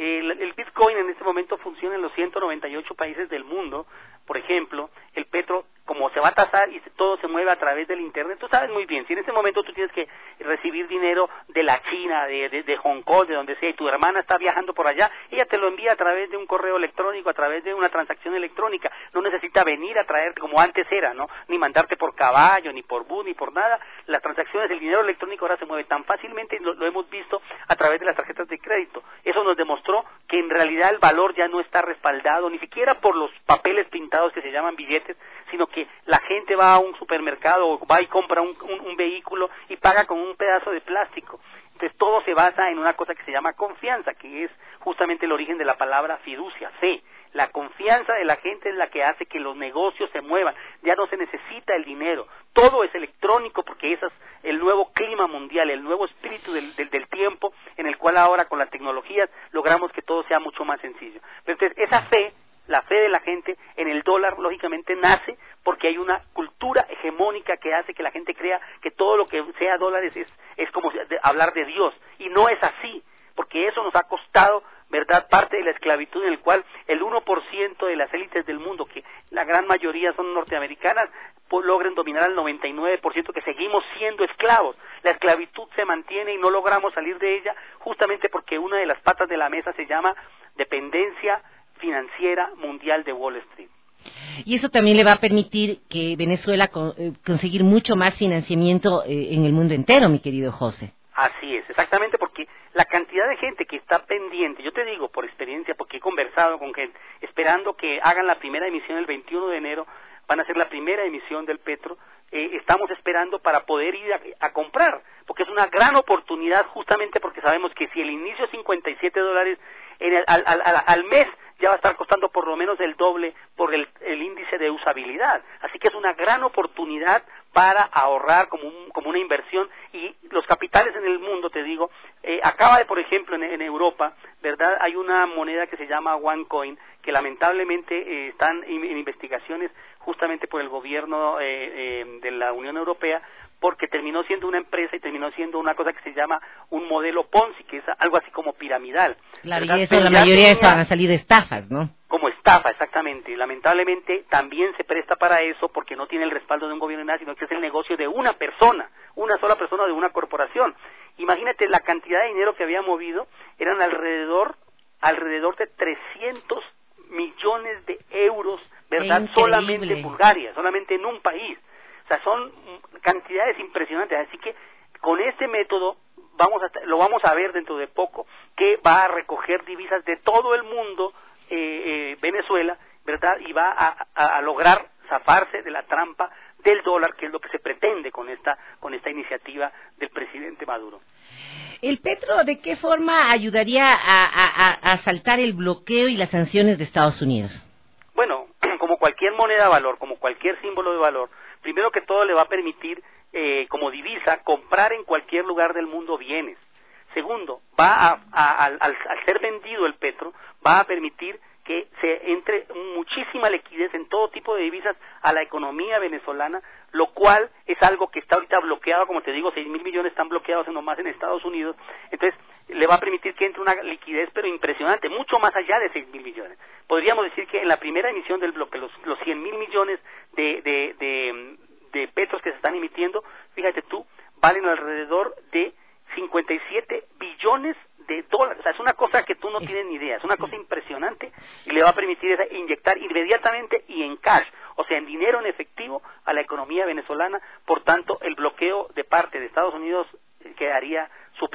El Bitcoin en este momento funciona en los 198 países del mundo. Por ejemplo, el petro, como se va a tasar y todo se mueve a través del internet, tú sabes muy bien, si en este momento tú tienes que recibir dinero de la China, de Hong Kong, de donde sea, y tu hermana está viajando por allá, ella te lo envía a través de un correo electrónico, a través de una transacción electrónica, no necesita venir a traerte como antes era, ¿no?, ni mandarte por caballo, ni por bus, ni por nada. Las transacciones, el dinero electrónico ahora se mueve tan fácilmente, lo hemos visto a través de las tarjetas de crédito. Eso nos demostró que en realidad el valor ya no está respaldado, ni siquiera por los papeles pintados que se llaman billetes, sino que la gente va a un supermercado o va y compra un vehículo y paga con un pedazo de plástico. Entonces todo se basa en una cosa que se llama confianza, que es justamente el origen de la palabra fiducia, fe. La confianza de la gente es la que hace que los negocios se muevan. Ya no se necesita el dinero, todo es electrónico, porque ese es el nuevo clima mundial, el nuevo espíritu del tiempo, en el cual ahora con las tecnologías logramos que todo sea mucho más sencillo. Entonces esa fe, la fe de la gente en el dólar, lógicamente nace porque hay una cultura hegemónica que hace que la gente crea que todo lo que sea dólares es como hablar de Dios, y no es así, porque eso nos ha costado, ¿verdad?, parte de la esclavitud, en el cual el 1% de las élites del mundo, que la gran mayoría son norteamericanas, pues logren dominar al 99%, que seguimos siendo esclavos. La esclavitud se mantiene y no logramos salir de ella, justamente porque una de las patas de la mesa se llama dependencia financiera mundial de Wall Street. Y eso también le va a permitir que Venezuela conseguir mucho más financiamiento en el mundo entero, mi querido José. Así es, exactamente, porque la cantidad de gente que está pendiente, yo te digo por experiencia, porque he conversado con gente, esperando que hagan la primera emisión el 21 de enero, van a hacer la primera emisión del petro, estamos esperando para poder ir a comprar, porque es una gran oportunidad, justamente porque sabemos que si el inicio es $57 al mes, ya va a estar costando por lo menos el doble por el índice de usabilidad. Así que es una gran oportunidad para ahorrar como una inversión, y los capitales en el mundo, te digo, acaba de, por ejemplo, en Europa, ¿verdad? Hay una moneda que se llama OneCoin, que lamentablemente están en investigaciones justamente por el gobierno de la Unión Europea, porque terminó siendo una empresa y terminó siendo una cosa que se llama un modelo Ponzi, que es algo así como piramidal. Claro, ¿verdad? Y eso, la mayoría de eso han salido estafas, ¿no? Como estafa, exactamente. Lamentablemente también se presta para eso, porque no tiene el respaldo de un gobierno ni nada, sino que es el negocio de una persona, una sola persona de una corporación. Imagínate la cantidad de dinero que había movido, eran alrededor de 300 millones de euros, ¿verdad? Solamente en Bulgaria, solamente en un país. O sea, son cantidades impresionantes. Así que con este método lo vamos a ver dentro de poco, que va a recoger divisas de todo el mundo, Venezuela, ¿verdad? Y va a lograr zafarse de la trampa del dólar, que es lo que se pretende con esta iniciativa del presidente Maduro. ¿El petro de qué forma ayudaría a saltar el bloqueo y las sanciones de Estados Unidos? Bueno, como cualquier moneda de valor, como cualquier símbolo de valor, primero que todo le va a permitir, como divisa, comprar en cualquier lugar del mundo bienes. Segundo, al ser vendido el petro, va a permitir que se entre muchísima liquidez en todo tipo de divisas a la economía venezolana, lo cual es algo que está ahorita bloqueado, como te digo, 6.000 millones están bloqueados nomás en Estados Unidos. Entonces le va a permitir que entre una liquidez pero impresionante, mucho más allá de 6.000 millones. Podríamos decir que en la primera emisión del bloque, los 100.000 millones de petros que se están emitiendo, fíjate tú, valen alrededor de 57 billones de dólares. O sea, es una cosa que tú no tienes ni idea, es una cosa impresionante, y le va a permitir inyectar inmediatamente y en cash, o sea, en dinero en efectivo, a la economía venezolana. Por tanto, el bloqueo de parte de Estados Unidos quedaría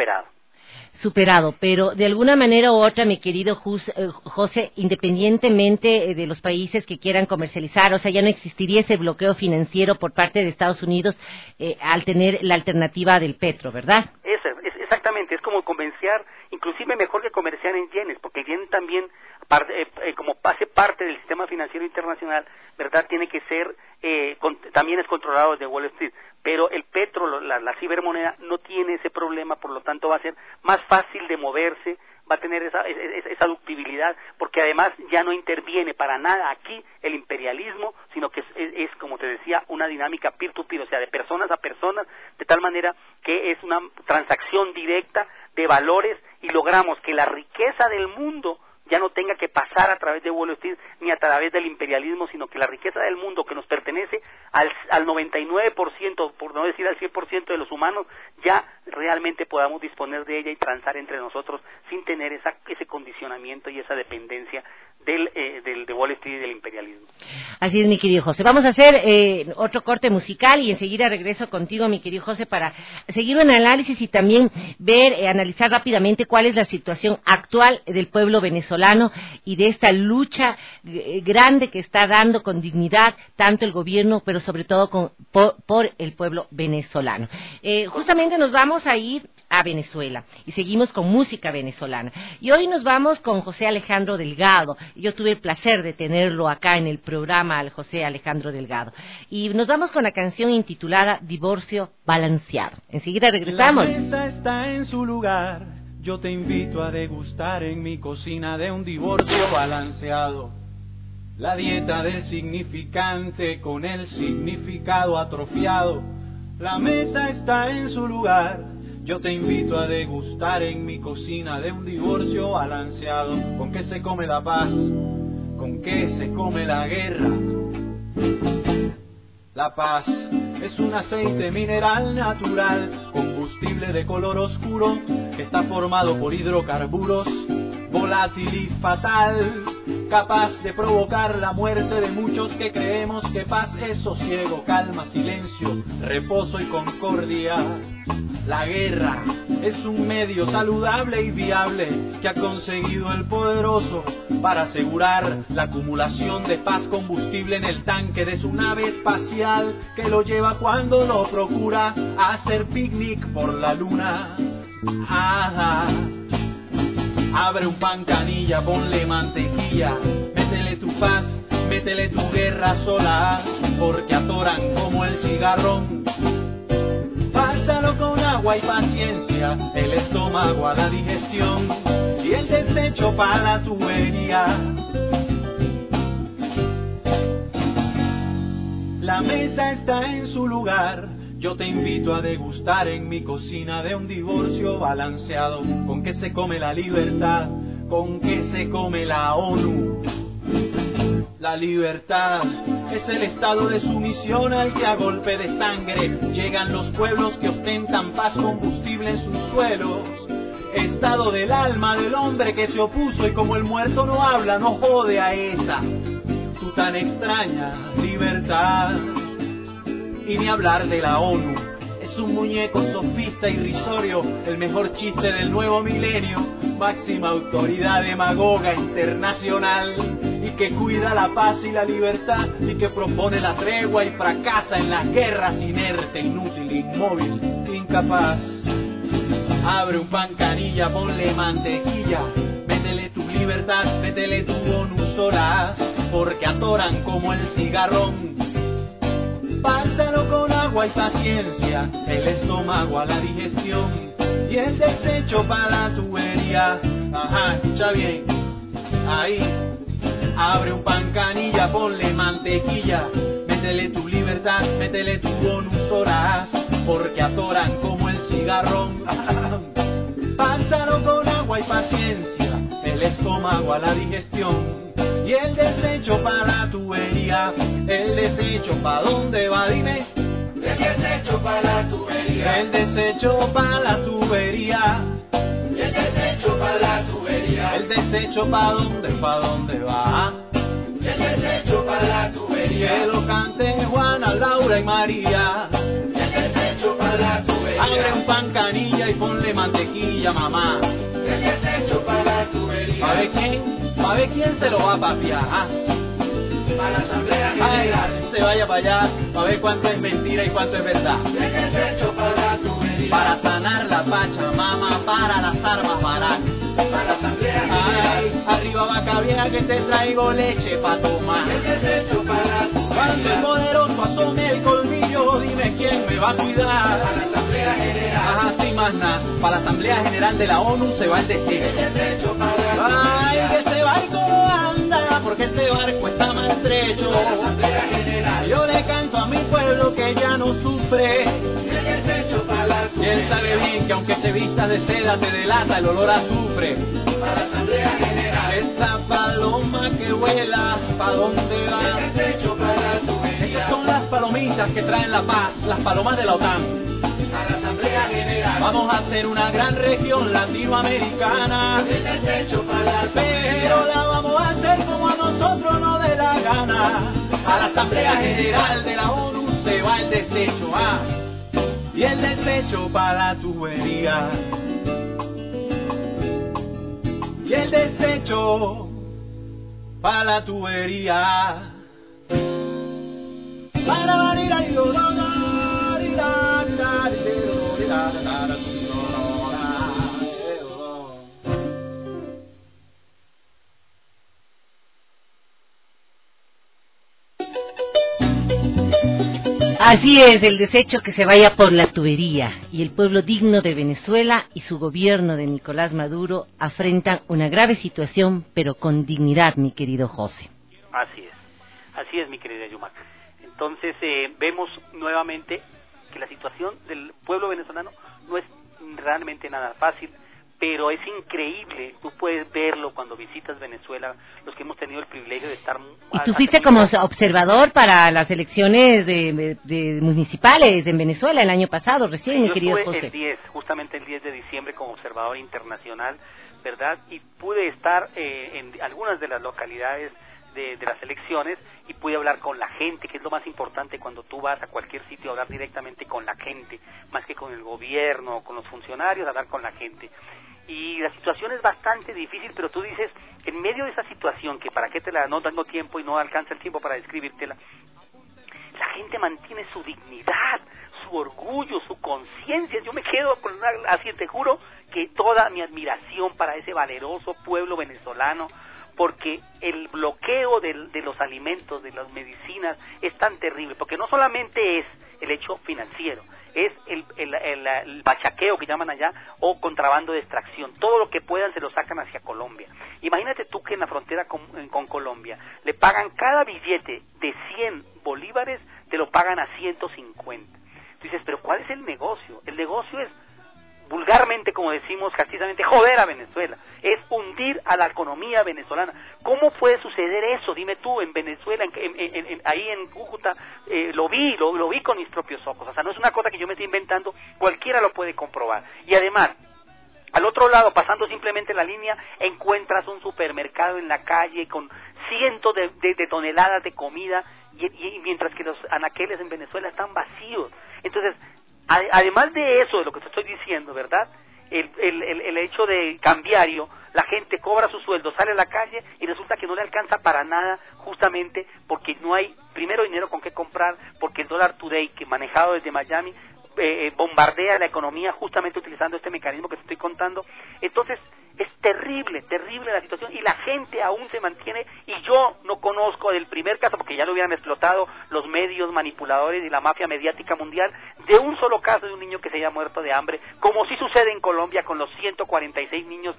superado, pero de alguna manera u otra, mi querido José, independientemente de los países que quieran comercializar, o sea, ya no existiría ese bloqueo financiero por parte de Estados Unidos al tener la alternativa del petro, ¿verdad? Exactamente, es como comerciar, inclusive mejor que comerciar en yenes, porque el yen también, como hace parte del sistema financiero internacional, ¿verdad?, tiene que ser, también es controlado desde Wall Street, pero el petro, la cibermoneda, no tiene ese problema, por lo tanto va a ser más fácil de moverse, va a tener esa ductibilidad, porque además ya no interviene para nada aquí el imperialismo, sino que es, como te decía, una dinámica peer-to-peer, o sea, de personas a personas, de tal manera que es una transacción directa de valores, y logramos que la riqueza del mundo ya no tenga que pasar a través de Wall Street ni a través del imperialismo, sino que la riqueza del mundo, que nos pertenece al 99%, por no decir al 100% de los humanos, ya realmente podamos disponer de ella y transar entre nosotros sin tener ese condicionamiento y esa dependencia de Wall Street y del imperialismo. Así es, mi querido José. Vamos a hacer otro corte musical y enseguida regreso contigo, mi querido José, para seguir un análisis y también analizar rápidamente cuál es la situación actual del pueblo venezolano y de esta lucha grande que está dando con dignidad tanto el gobierno, pero sobre todo por el pueblo venezolano. Justamente nos vamos a ir a Venezuela y seguimos con música venezolana. Y hoy nos vamos con José Alejandro Delgado. Yo tuve el placer de tenerlo acá en el programa, al José Alejandro Delgado. Y nos vamos con la canción intitulada Divorcio Balanceado. Enseguida regresamos. La mesa está en su lugar. Yo te invito a degustar en mi cocina de un divorcio balanceado. La dieta del significante con el significado atrofiado. La mesa está en su lugar. Yo te invito a degustar en mi cocina de un divorcio balanceado. ¿Con qué se come la paz? ¿Con qué se come la guerra? La paz es un aceite mineral natural, combustible de color oscuro, que está formado por hidrocarburos, volátil y fatal, capaz de provocar la muerte de muchos que creemos que paz es sosiego, calma, silencio, reposo y concordia. La guerra es un medio saludable y viable que ha conseguido el poderoso para asegurar la acumulación de paz combustible en el tanque de su nave espacial que lo lleva cuando lo procura a hacer picnic por la luna. Ajá. Abre un pan canilla, ponle mantequilla, métele tu paz, métele tu guerra solas, porque atoran como el cigarrón. Pásalo con agua y paciencia, el estómago a la digestión y el desecho para la tubería. La mesa está en su lugar, yo te invito a degustar en mi cocina de un divorcio balanceado. ¿Con qué se come la libertad? ¿Con qué se come la ONU? La libertad es el estado de sumisión al que a golpe de sangre llegan los pueblos que ostentan paz combustible en sus suelos. Estado del alma del hombre que se opuso y como el muerto no habla, no jode a esa tu tan extraña libertad. Y ni hablar de la ONU, es un muñeco sofista irrisorio, el mejor chiste del nuevo milenio, máxima autoridad demagoga internacional, y que cuida la paz y la libertad, y que propone la tregua y fracasa en las guerras, inerte, inútil, inmóvil, incapaz. Abre un pan canilla, ponle mantequilla, métele tu libertad, métele tu ONU solas, porque atoran como el cigarrón. Pásalo con agua y paciencia, el estómago a la digestión y el desecho para la tubería. Ajá, escucha bien, ahí. Abre un pan canilla, ponle mantequilla, métele tu libertad, métele tu ONU solas, porque atoran como el cigarrón. Pásalo con agua y paciencia, el estómago a la digestión y el desecho para la tubería. El desecho pa' dónde va, dime. El desecho pa' la tubería. El desecho pa' la tubería. El desecho pa' la tubería. El desecho pa' dónde va. El desecho pa' la tubería. Que lo cante Juana, Laura y María. El desecho pa' la tubería. Abre un pan canilla y ponle mantequilla, mamá. El desecho pa' la tubería. ¿Pa' ver quién se lo va a papiar? Para la Asamblea General. Ay, se vaya para allá, para ver cuánto es mentira y cuánto es verdad. Para sanar la Pachamama, para las armas baratas. Para la Asamblea General. Ay, arriba vaca vieja que te traigo leche pa' tomar. Cuando el poderoso asome el colmillo, dime quién me va a cuidar. Para la Asamblea General. Ajá, sin más nada. Para la Asamblea General de la ONU se va el desecho. Ay, que se va y cómo anda, porque ese barco está mal estrecho. Para la Asamblea General. Yo le canto a mi pueblo que ya no sufre. Y él sabe bien que aunque te vistas de seda te delata el olor a azufre. Para la Asamblea General. Esa paloma que vuela, ¿pa' dónde va? Esas son las palomitas que traen la paz, las palomas de la OTAN. Para la Asamblea General. Vamos a hacer una gran región latinoamericana. Pero la vamos a hacer como a nosotros nos dé la gana. A la Asamblea General de la ONU se va el desecho, y el desecho para la tubería. Y el desecho para la tubería. Así es, el desecho que se vaya por la tubería, y el pueblo digno de Venezuela y su gobierno de Nicolás Maduro afrentan una grave situación, pero con dignidad, mi querido José. Así es mi querida Yumac. Entonces vemos nuevamente que la situación del pueblo venezolano no es realmente nada fácil, pero es increíble, tú puedes verlo cuando visitas Venezuela, los que hemos tenido el privilegio de estar... Y tú fuiste como observador para las elecciones de municipales en Venezuela el año pasado, recién, mi querido José. Justamente el 10 de diciembre como observador internacional, ¿verdad? Y pude estar en algunas de las localidades de las elecciones y pude hablar con la gente, que es lo más importante cuando tú vas a cualquier sitio, hablar directamente con la gente, más que con el gobierno, con los funcionarios, hablar con la gente. Y la situación es bastante difícil, pero tú dices, en medio de esa situación, que para qué te la no tengo tiempo y no alcanza el tiempo para describírtela, la gente mantiene su dignidad, su orgullo, su conciencia. Yo me quedo con así, te juro que toda mi admiración para ese valeroso pueblo venezolano, porque el bloqueo de los alimentos, de las medicinas, es tan terrible, porque no solamente es el hecho financiero, es el bachaqueo que llaman allá, o contrabando de extracción. Todo lo que puedan se lo sacan hacia Colombia. Imagínate tú que en la frontera con Colombia le pagan cada billete de 100 bolívares, te lo pagan a 150. Tú dices, pero ¿cuál es el negocio? El negocio es, vulgarmente, como decimos castizamente, joder a Venezuela, es hundir a la economía venezolana. ¿Cómo puede suceder eso? Dime tú, en Venezuela, ahí en Cúcuta, lo vi con mis propios ojos. O sea, no es una cosa que yo me estoy inventando, cualquiera lo puede comprobar. Y además, al otro lado, pasando simplemente la línea, encuentras un supermercado en la calle con cientos de toneladas de comida, y mientras que los anaqueles en Venezuela están vacíos. Entonces, además de eso, de lo que te estoy diciendo, ¿verdad? El hecho de cambiario, la gente cobra su sueldo, sale a la calle y resulta que no le alcanza para nada, justamente porque no hay, primero, dinero con qué comprar, porque el dólar today, que manejado desde Miami, bombardea la economía justamente utilizando este mecanismo que te estoy contando. Entonces, es terrible la situación, y la gente aún se mantiene, y yo no conozco del primer caso, porque ya lo hubieran explotado los medios manipuladores y la mafia mediática mundial, de un solo caso de un niño que se haya muerto de hambre, como sí sucede en Colombia con los 146 niños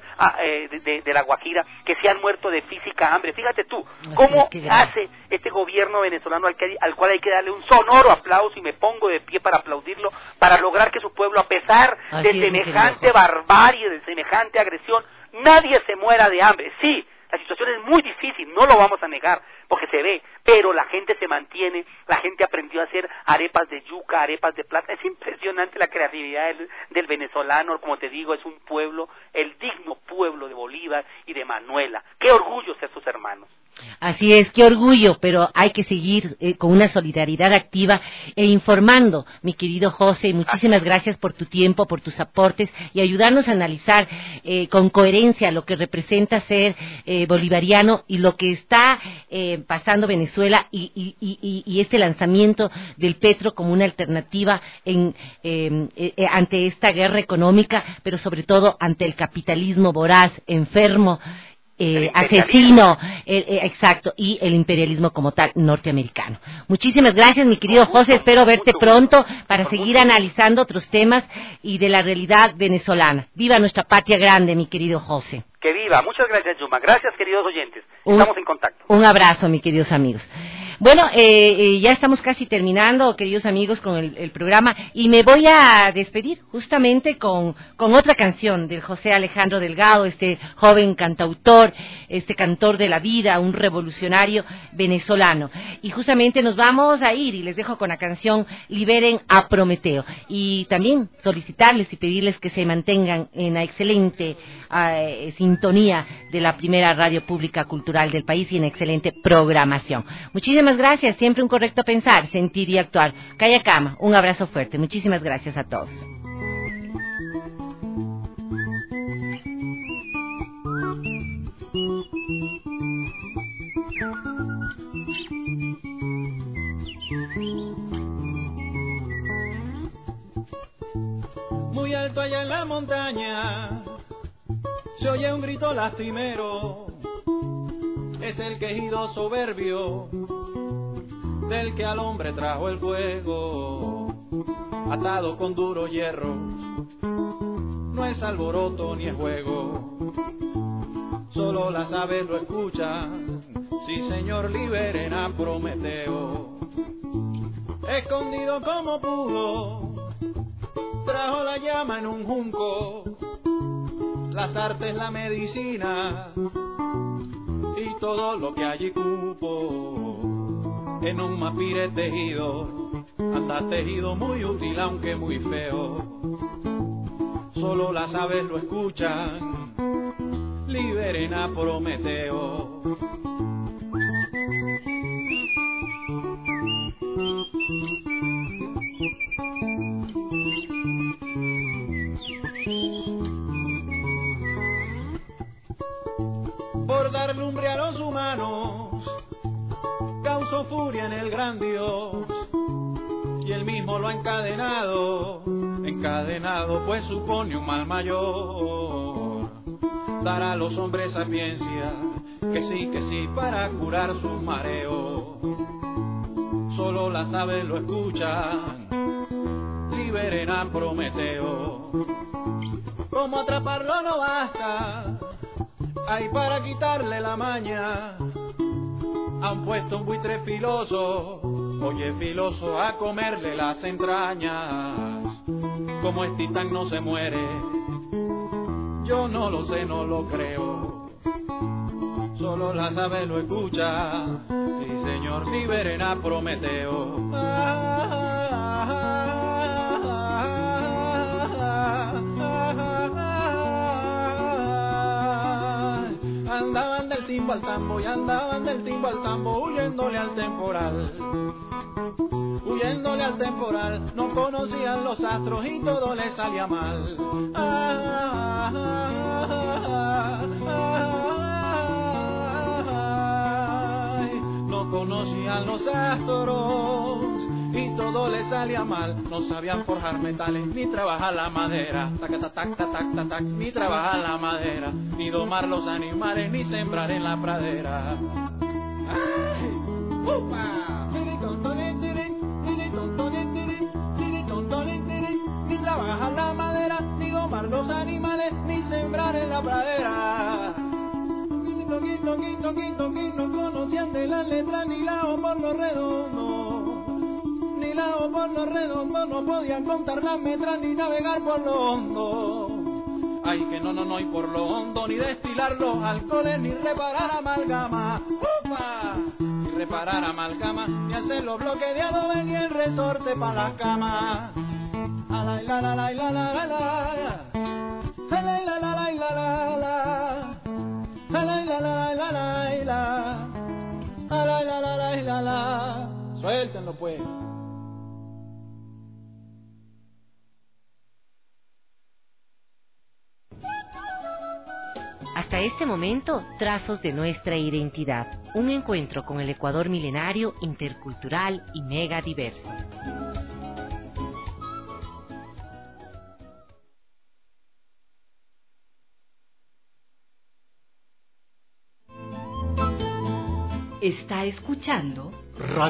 de La Guajira que se han muerto de física hambre. Fíjate tú, cómo hace este gobierno venezolano al cual hay que darle un sonoro aplauso, y me pongo de pie para aplaudirlo, para lograr que su pueblo, a pesar de semejante barbarie, de semejante agresión, nadie se muera de hambre. Sí, la situación es muy difícil, no lo vamos a negar, porque se ve, pero la gente se mantiene, la gente aprendió a hacer arepas de yuca, arepas de plata. Es impresionante la creatividad del venezolano. Como te digo, es un pueblo, el digno pueblo de Bolívar y de Manuela. ¡Qué orgullo ser sus hermanos! Así es, qué orgullo, pero hay que seguir con una solidaridad activa e informando, mi querido José. Muchísimas gracias por tu tiempo, por tus aportes y ayudarnos a analizar con coherencia lo que representa ser bolivariano y lo que está pasando Venezuela y este lanzamiento del petro como una alternativa ante esta guerra económica, pero sobre todo ante el capitalismo voraz, enfermo, asesino, exacto, y el imperialismo como tal norteamericano. Muchísimas gracias, mi querido José, espero verte pronto para seguir analizando otros temas y de la realidad venezolana. Viva nuestra patria grande, mi querido José. Que viva. Muchas gracias, Yuma. Gracias, queridos oyentes. Estamos en contacto. Un abrazo, mis queridos amigos. Bueno, ya estamos casi terminando, queridos amigos, con el programa, y me voy a despedir justamente con otra canción del José Alejandro Delgado, este joven cantautor, este cantor de la vida, un revolucionario venezolano. Y justamente nos vamos a ir, y les dejo con la canción Liberen a Prometeo. Y también solicitarles y pedirles que se mantengan en la excelente sintonía de la primera radio pública cultural del país y en excelente programación. Muchísimas gracias, siempre un correcto pensar, sentir y actuar. Calla Cama, un abrazo fuerte. Muchísimas gracias a todos. Muy alto allá en la montaña se oye un grito lastimero, es el quejido soberbio del que al hombre trajo el fuego, atado con duros hierros, no es alboroto ni es juego, solo las aves lo escuchan, sí señor, liberen a Prometeo, escondido como pudo, trajo la llama en un junco, las artes, la medicina y todo lo que allí cupo. En un mapire tejido, anda tejido muy útil aunque muy feo. Solo las aves lo escuchan, liberen a Prometeo. viene el gran Dios y él mismo lo ha encadenado, encadenado pues supone un mal mayor. Dará a los hombres sapiencia, que sí, para curar sus mareos. Solo las aves lo escuchan, liberen a Prometeo. Como atraparlo no basta, hay para quitarle la maña. Han puesto un buitre filoso, oye filoso, a comerle las entrañas. Como es titán no se muere, yo no lo sé, no lo creo. Solo las aves lo escuchan, sí señor, liberen a Prometeo. Andaban del timbo al tambo y andaban del timbo al tambo, huyéndole al temporal. Huyéndole al temporal, no conocían los astros y todo les salía mal. No conocían los astros y todo les salía mal. No sabían forjar metales, ni trabajar la madera, ni trabajar la madera, ni domar los animales, ni sembrar en la pradera. ¡Ay! ¡Upa! Ni trabajar la madera, ni domar los animales, ni sembrar en la pradera. No conocían de las letras ni la O por lo redondo, ni la O por lo redondo, no podían contar las metras ni navegar por lo hondo. Ay, que no, y por lo hondo, ni destilar los alcoholes, ni reparar amalgama. ¡Upa! Ni reparar amalgama, ni hacer los bloques de adobe, ni el resorte para las camas. La la la la la la la la. La la la la la la la. La la la la la la la. La la la la la la. Suéltenlo pues. Hasta este momento, Trazos de nuestra identidad, un encuentro con el Ecuador milenario, intercultural y mega diverso. Está escuchando